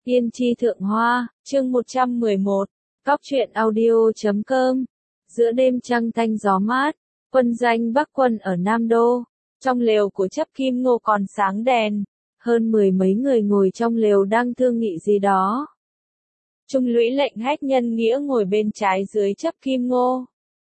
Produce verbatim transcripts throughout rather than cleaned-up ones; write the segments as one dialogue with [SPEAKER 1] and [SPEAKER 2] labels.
[SPEAKER 1] Yên chi thượng hoa, chương một trăm mười một, Cóc truyện audio chấm com. Giữa đêm trăng thanh gió mát, quân doanh Bắc quân ở Nam Đô. Trong lều của chấp Kim Ngô còn sáng đèn, hơn mười mấy người ngồi trong lều đang thương nghị gì đó. Trung lũy lệnh Hách Nhân Nghĩa ngồi bên trái dưới chấp Kim Ngô.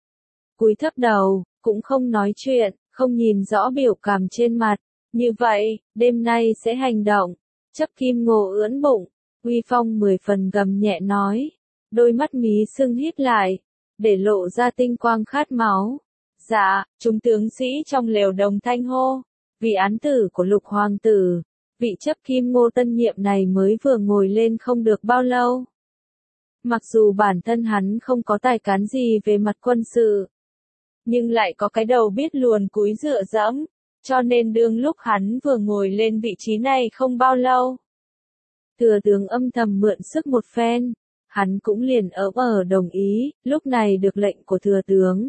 [SPEAKER 1] Cúi thấp đầu, cũng không nói chuyện, không nhìn rõ biểu cảm trên mặt. Như vậy, đêm nay sẽ hành động. Chấp Kim Ngô ưỡn bụng, uy phong mười phần gầm nhẹ nói. Đôi mắt mí sưng hít lại, để lộ ra tinh quang khát máu. Dạ, chúng tướng sĩ trong lều đồng thanh hô. Vì án tử của lục hoàng tử, vị chấp Kim Ngô tân nhiệm này mới vừa ngồi lên không được bao lâu. Mặc dù bản thân hắn không có tài cán gì về mặt quân sự, nhưng lại có cái đầu biết luồn cúi dựa dẫm, cho nên đương lúc hắn vừa ngồi lên vị trí này không bao lâu. Thừa tướng âm thầm mượn sức một phen, hắn cũng liền ỡm ở đồng ý, lúc này được lệnh của thừa tướng.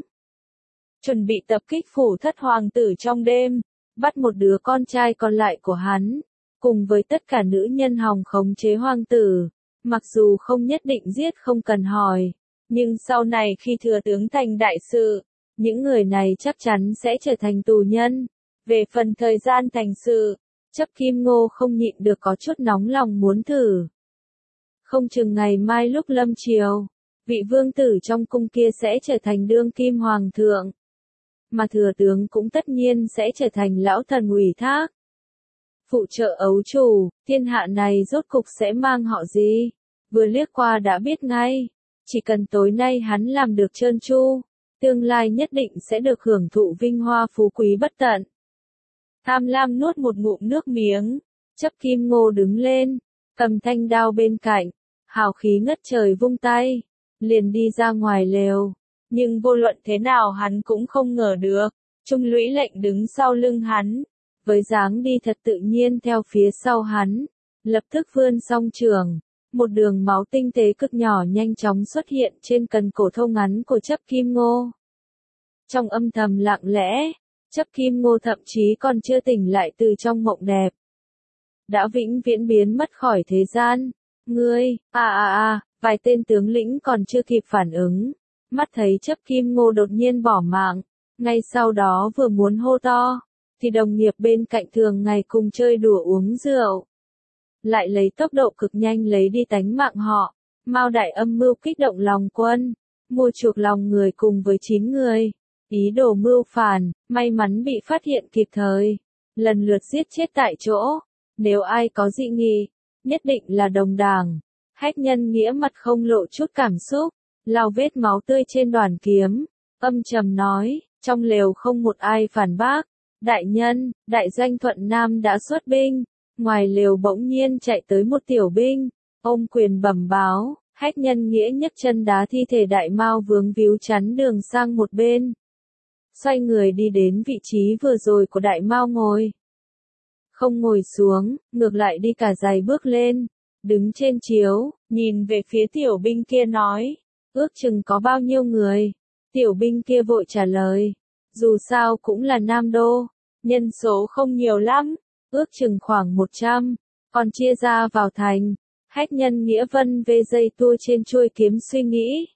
[SPEAKER 1] Chuẩn bị tập kích phủ thất hoàng tử trong đêm, bắt một đứa con trai còn lại của hắn, cùng với tất cả nữ nhân hòng khống chế hoàng tử, mặc dù không nhất định giết không cần hỏi, nhưng sau này khi thừa tướng thành đại sự, những người này chắc chắn sẽ trở thành tù nhân. Về phần thời gian thành sự, chấp Kim Ngô không nhịn được có chút nóng lòng muốn thử. Không chừng ngày mai lúc lâm chiều, vị vương tử trong cung kia sẽ trở thành đương kim hoàng thượng. Mà thừa tướng cũng tất nhiên sẽ trở thành lão thần ủy thác. Phụ trợ ấu chủ, thiên hạ này rốt cục sẽ mang họ gì? Vừa liếc qua đã biết ngay. Chỉ cần tối nay hắn làm được trơn tru, tương lai nhất định sẽ được hưởng thụ vinh hoa phú quý bất tận. Tham lam nuốt một ngụm nước miếng, chấp Kim Ngô đứng lên, cầm thanh đao bên cạnh, hào khí ngất trời vung tay, liền đi ra ngoài lều. Nhưng vô luận thế nào hắn cũng không ngờ được, Trung lũy lệnh đứng sau lưng hắn, với dáng đi thật tự nhiên theo phía sau hắn, lập tức vươn song trường, một đường máu tinh tế cực nhỏ nhanh chóng xuất hiện trên cần cổ thâu ngắn của chấp Kim Ngô. Trong âm thầm lặng lẽ, chấp Kim Ngô thậm chí còn chưa tỉnh lại từ trong mộng đẹp. Đã vĩnh viễn biến mất khỏi thế gian. Ngươi, à à à, vài tên tướng lĩnh còn chưa kịp phản ứng. Mắt thấy chấp Kim Ngô đột nhiên bỏ mạng, ngay sau đó vừa muốn hô to, thì đồng nghiệp bên cạnh thường ngày cùng chơi đùa uống rượu. Lại lấy tốc độ cực nhanh lấy đi tánh mạng họ. Mao Đại Âm mưu kích động lòng quân, mua chuộc lòng người cùng với chín người. Ý đồ mưu phản, may mắn bị phát hiện kịp thời, lần lượt giết chết tại chỗ. Nếu ai có dị nghị, nhất định là đồng đảng. Hách Nhân Nghĩa mặt không lộ chút cảm xúc, lau vết máu tươi trên đoàn kiếm, âm trầm nói, trong lều không một ai phản bác. Đại nhân, đại doanh Thuận Nam đã xuất binh. Ngoài lều bỗng nhiên chạy tới một tiểu binh, ôm quyền bẩm báo. Hách Nhân Nghĩa nhấc chân đá thi thể Đại Mao vướng víu chắn đường sang một bên. Xoay người đi đến vị trí vừa rồi của Đại Mao ngồi. Không ngồi xuống, ngược lại đi cả giày bước lên, đứng trên chiếu, nhìn về phía tiểu binh kia nói, ước chừng có bao nhiêu người? Tiểu binh kia vội trả lời, dù sao cũng là Nam Đô, nhân số không nhiều lắm, ước chừng khoảng một trăm, còn chia ra vào thành. Hách Nhân Nghĩa vân về dây tua trên chuôi kiếm suy nghĩ.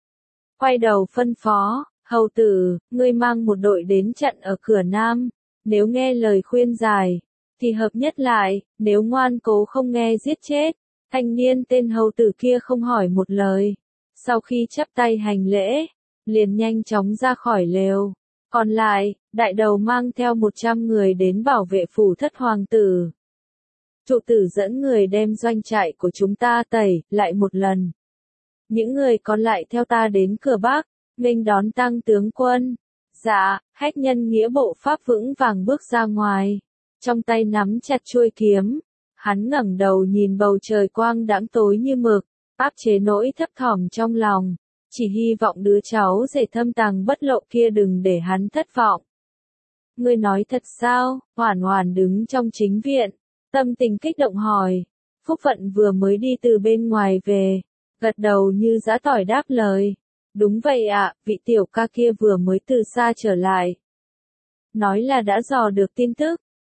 [SPEAKER 1] Quay đầu phân phó. Hầu tử, ngươi mang một đội đến trận ở cửa Nam, nếu nghe lời khuyên giải, thì hợp nhất lại, nếu ngoan cố không nghe giết chết. Thanh niên tên hầu tử kia không hỏi một lời, sau khi chắp tay hành lễ, liền nhanh chóng ra khỏi lều. Còn lại, đại đầu mang theo một trăm người đến bảo vệ phủ thất hoàng tử. Trụ tử dẫn người đem doanh trại của chúng ta tẩy lại một lần. Những người còn lại theo ta đến cửa Bắc, nghênh đón Tăng tướng quân. Dạ, Hách Nhân Nghĩa bộ pháp vững vàng bước ra ngoài, trong tay nắm chặt chuôi kiếm. Hắn ngẩng đầu nhìn bầu trời quang đãng tối như mực, áp chế nỗi thấp thỏm trong lòng, chỉ hy vọng đứa cháu rể thâm tàng bất lộ kia đừng để hắn thất vọng. Ngươi nói thật sao? Hoàn Hoàn đứng trong chính viện, tâm tình kích động hỏi. Phúc Vận vừa mới đi từ bên ngoài về, gật đầu như giã tỏi đáp lời. Đúng vậy ạ, vị tiểu ca kia vừa mới từ xa trở lại. Nói là đã dò được tin tức,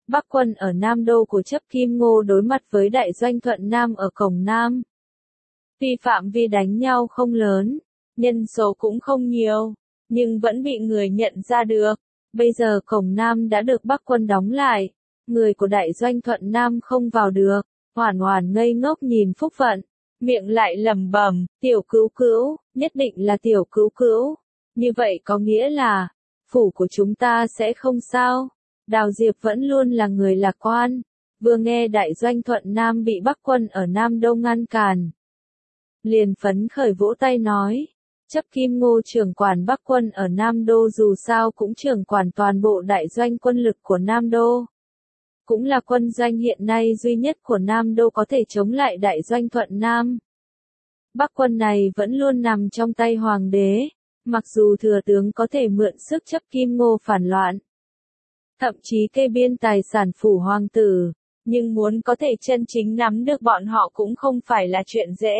[SPEAKER 1] Bắc quân ở Nam Đô của chấp Kim Ngô đối mặt với đại doanh Thuận Nam ở cổng Nam. Tuy phạm vi đánh nhau không lớn, nhân số cũng không nhiều, nhưng vẫn bị người nhận ra được. Bây giờ cổng Nam đã được Bắc quân đóng lại, người của đại doanh Thuận Nam không vào được. Hoản Hoản ngây ngốc nhìn Phúc Vận, miệng lại lẩm bẩm, tiểu cữu cữu, nhất định là tiểu cữu cữu. Như vậy có nghĩa là, phủ của chúng ta sẽ không sao. Đào Diệp vẫn luôn là người lạc quan, vừa nghe đại doanh Thuận Nam bị Bắc quân ở Nam Đô ngăn cản. Liền phấn khởi vỗ tay nói, chấp Kim Ngô trưởng quản Bắc quân ở Nam Đô dù sao cũng trưởng quản toàn bộ đại doanh quân lực của Nam Đô. Cũng là quân doanh hiện nay duy nhất của Nam Đô có thể chống lại đại doanh Thuận Nam. Bắc quân này vẫn luôn nằm trong tay hoàng đế, mặc dù thừa tướng có thể mượn sức chấp Kim Ngô phản loạn. Thậm chí kê biên tài sản phủ hoàng tử, nhưng muốn có thể chân chính nắm được bọn họ cũng không phải là chuyện dễ.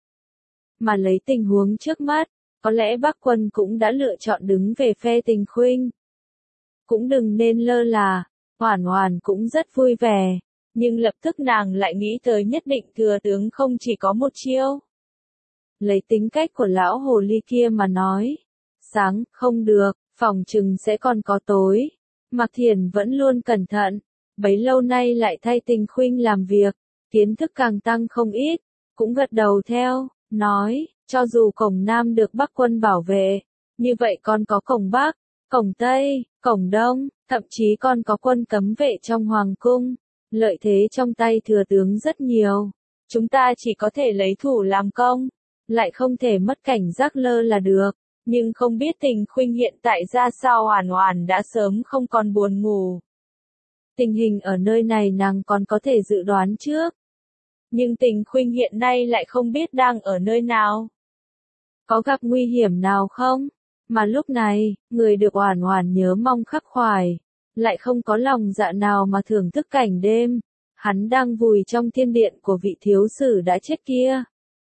[SPEAKER 1] Mà lấy tình huống trước mắt, có lẽ Bắc quân cũng đã lựa chọn đứng về phe Tình Khuynh. Cũng đừng nên lơ là, Hoản Hoản cũng rất vui vẻ, nhưng lập tức nàng lại nghĩ tới nhất định thừa tướng không chỉ có một chiêu. Lấy tính cách của lão hồ ly kia mà nói, sáng, không được, phòng chừng sẽ còn có tối. Mạc Thiển vẫn luôn cẩn thận, bấy lâu nay lại thay Tình Khuynh làm việc, kiến thức càng tăng không ít, cũng gật đầu theo, nói, cho dù cổng Nam được Bắc quân bảo vệ, như vậy còn có cổng Bắc, cổng Tây, cổng Đông, thậm chí còn có quân cấm vệ trong Hoàng cung, lợi thế trong tay thừa tướng rất nhiều, chúng ta chỉ có thể lấy thủ làm công, lại không thể mất cảnh giác lơ là được. Nhưng không biết Tình Khuynh hiện tại ra sao. Hoản Hoản đã sớm không còn buồn ngủ. Tình hình ở nơi này nàng còn có thể dự đoán trước. Nhưng Tình Khuynh hiện nay lại không biết đang ở nơi nào. Có gặp nguy hiểm nào không? Mà lúc này, người được Hoản Hoản nhớ mong khắc khoải, lại không có lòng dạ nào mà thưởng thức cảnh đêm. Hắn đang vùi trong thiên điện của vị thiếu sử đã chết kia.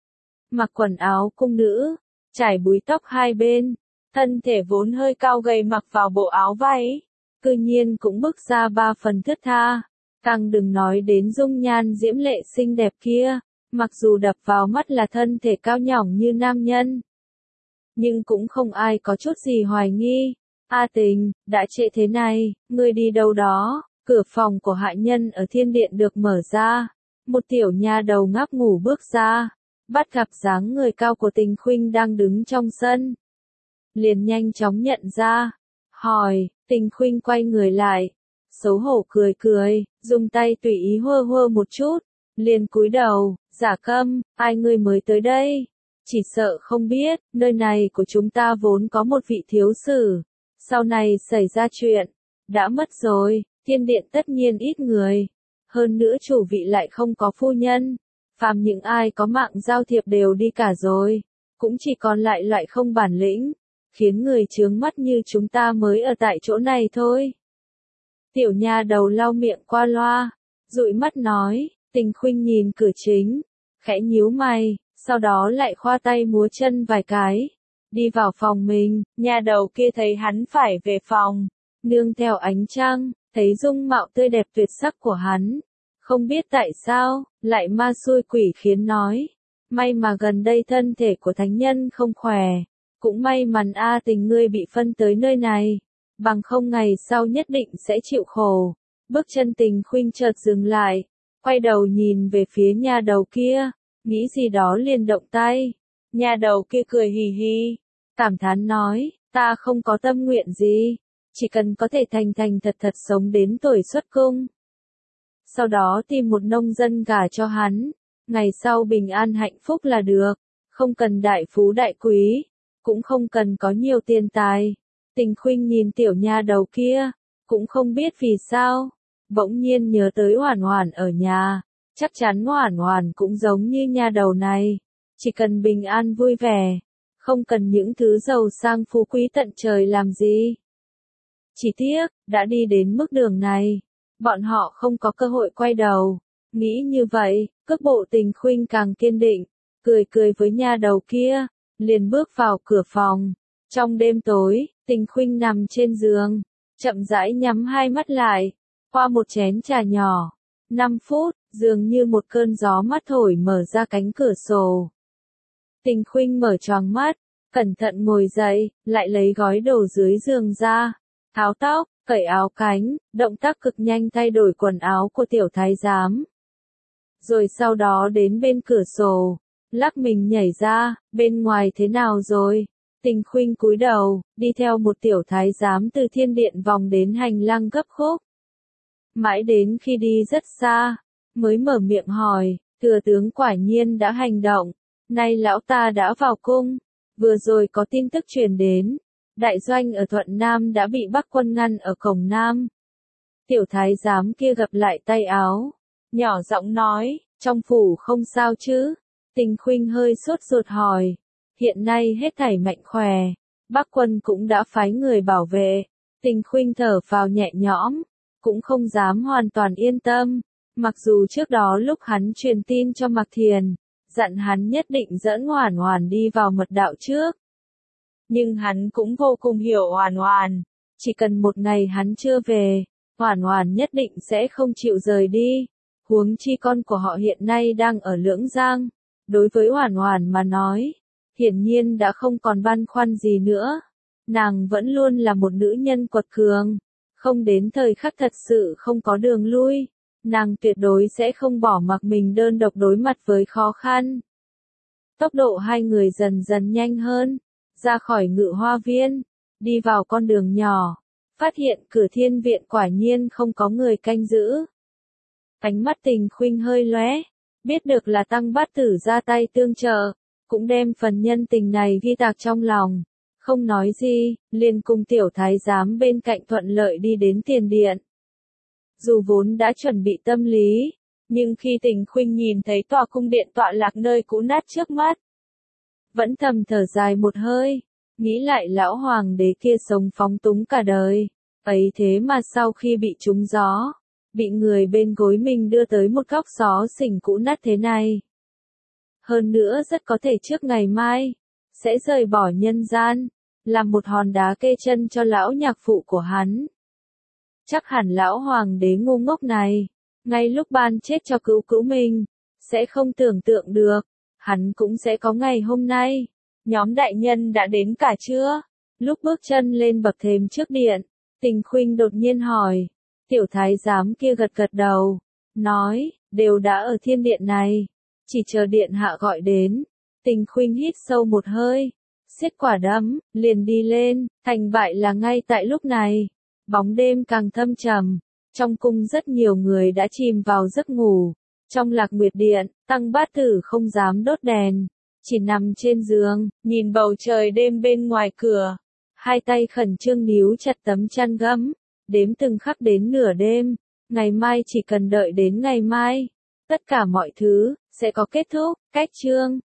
[SPEAKER 1] Mặc quần áo cung nữ, trải búi tóc hai bên, thân thể vốn hơi cao gầy mặc vào bộ áo váy, cư nhiên cũng bước ra ba phần thướt tha, càng đừng nói đến dung nhan diễm lệ xinh đẹp kia, mặc dù đập vào mắt là thân thể cao nhỏng như nam nhân, nhưng cũng không ai có chút gì hoài nghi. A Tình, đã trễ thế này, ngươi đi đâu đó? Cửa phòng của hạ nhân ở thiên điện được mở ra, một tiểu nha đầu ngáp ngủ bước ra. Bắt gặp dáng người cao của Tình Khuynh đang đứng trong sân. Liền nhanh chóng nhận ra. Hỏi, Tình Khuynh quay người lại. Xấu hổ cười cười, dùng tay tùy ý hơ hơ một chút. Liền cúi đầu, giả câm, ai ngươi mới tới đây? Chỉ sợ không biết, nơi này của chúng ta vốn có một vị thiếu sử. Sau này xảy ra chuyện, đã mất rồi, thiên điện tất nhiên ít người. Hơn nữa chủ vị lại không có phu nhân. Phàm những ai có mạng giao thiệp đều đi cả rồi, cũng chỉ còn lại loại không bản lĩnh, khiến người chướng mắt như chúng ta mới ở tại chỗ này thôi. Tiểu nha đầu lau miệng qua loa, dụi mắt nói, Tình Khuynh nhìn cửa chính, khẽ nhíu mày, sau đó lại khoa tay múa chân vài cái, đi vào phòng mình. Nha đầu kia thấy hắn phải về phòng, nương theo ánh trăng, thấy dung mạo tươi đẹp tuyệt sắc của hắn. Không biết tại sao, lại ma xui quỷ khiến nói. May mà gần đây thân thể của thánh nhân không khỏe. Cũng may mắn A Tình ngươi bị phân tới nơi này. Bằng không ngày sau nhất định sẽ chịu khổ. Bước chân Tình Khuynh chợt dừng lại. Quay đầu nhìn về phía nha đầu kia. Nghĩ gì đó liền động tay. Nha đầu kia cười hì hì. Cảm thán nói, ta không có tâm nguyện gì. Chỉ cần có thể thành thành thật thật sống đến tuổi xuất cung. Sau đó tìm một nông dân gả cho hắn, ngày sau bình an hạnh phúc là được, không cần đại phú đại quý, cũng không cần có nhiều tiền tài. Tình Khuynh nhìn tiểu nha đầu kia, cũng không biết vì sao, bỗng nhiên nhớ tới Hoản Hoản ở nhà, chắc chắn Hoản Hoản cũng giống như nha đầu này, chỉ cần bình an vui vẻ, không cần những thứ giàu sang phú quý tận trời làm gì. Chỉ tiếc, đã đi đến mức đường này. Bọn họ không có cơ hội quay đầu. Nghĩ như vậy, cước bộ Tình Khuynh càng kiên định, cười cười với nha đầu kia, liền bước vào cửa phòng. Trong đêm tối, Tình Khuynh nằm trên giường, chậm rãi nhắm hai mắt lại, Qua một chén trà nhỏ, năm phút, dường như một cơn gió mát thổi mở ra cánh cửa sổ. Tình Khuynh mở choàng mắt, cẩn thận ngồi dậy, lại lấy gói đồ dưới giường ra, tháo tóc, cởi áo cánh, động tác cực nhanh thay đổi quần áo của tiểu thái giám. Rồi sau đó đến bên cửa sổ, lắc mình nhảy ra, bên ngoài thế nào rồi? Tình Khuynh cúi đầu, đi theo một tiểu thái giám từ thiên điện vòng đến hành lang gấp khúc. Mãi đến khi đi rất xa, mới mở miệng hỏi, thừa tướng quả nhiên đã hành động, nay lão ta đã vào cung, vừa rồi có tin tức truyền đến, đại doanh ở Thuận Nam đã bị Bắc quân ngăn ở cổng Nam. Tiểu thái giám kia gập lại tay áo, nhỏ giọng nói, trong phủ không sao chứ? Tình Khuynh hơi sốt ruột hỏi, hiện nay hết thảy mạnh khỏe, Bắc quân cũng đã phái người bảo vệ. Tình Khuynh thở phào nhẹ nhõm, cũng không dám hoàn toàn yên tâm, mặc dù trước đó lúc hắn truyền tin cho Mạc Thiền, dặn hắn nhất định dẫn Hoản Hoản đi vào mật đạo trước. Nhưng hắn cũng vô cùng hiểu Hoản Hoản, chỉ cần một ngày hắn chưa về, Hoản Hoản nhất định sẽ không chịu rời đi, huống chi con của họ hiện nay đang ở Lưỡng Giang, đối với Hoản Hoản mà nói, hiển nhiên đã không còn băn khoăn gì nữa, nàng vẫn luôn là một nữ nhân quật cường, không đến thời khắc thật sự không có đường lui, nàng tuyệt đối sẽ không bỏ mặc mình đơn độc đối mặt với khó khăn. Tốc độ hai người dần dần nhanh hơn, ra khỏi Ngự Hoa Viên, đi vào con đường nhỏ, phát hiện cửa thiên viện quả nhiên không có người canh giữ. Ánh mắt Tình Khuynh hơi lóe, biết được là Tăng Bát Tử ra tay tương trợ, cũng đem phần nhân tình này ghi tạc trong lòng, không nói gì, liền cùng tiểu thái giám bên cạnh thuận lợi đi đến tiền điện. Dù vốn đã chuẩn bị tâm lý, nhưng khi Tình Khuynh nhìn thấy tòa cung điện tọa lạc nơi cũ nát trước mắt, vẫn thầm thở dài một hơi, nghĩ lại lão hoàng đế kia sống phóng túng cả đời, ấy thế mà sau khi bị trúng gió, bị người bên gối mình đưa tới một góc xó xỉnh cũ nát thế này. Hơn nữa rất có thể trước ngày mai, sẽ rời bỏ nhân gian, làm một hòn đá kê chân cho lão nhạc phụ của hắn. Chắc hẳn lão hoàng đế ngu ngốc này, ngay lúc ban chết cho cứu cứu mình, sẽ không tưởng tượng được, hắn cũng sẽ có ngày hôm nay. Nhóm đại nhân đã đến cả chưa? Lúc bước chân lên bậc thềm trước điện, Tình Khuynh đột nhiên hỏi, tiểu thái giám kia gật gật đầu, nói, đều đã ở thiên điện này, chỉ chờ điện hạ gọi đến. Tình Khuynh hít sâu một hơi, xiết quả đấm, liền đi lên, thành bại là ngay tại lúc này. Bóng đêm càng thâm trầm, trong cung rất nhiều người đã chìm vào giấc ngủ. Trong Lạc Nguyệt Điện, Tăng Bát Tử không dám đốt đèn, chỉ nằm trên giường, nhìn bầu trời đêm bên ngoài cửa, hai tay khẩn trương níu chặt tấm chăn gấm, đếm từng khắc đến nửa đêm, ngày mai chỉ cần đợi đến ngày mai, tất cả mọi thứ sẽ có kết thúc. Cách chương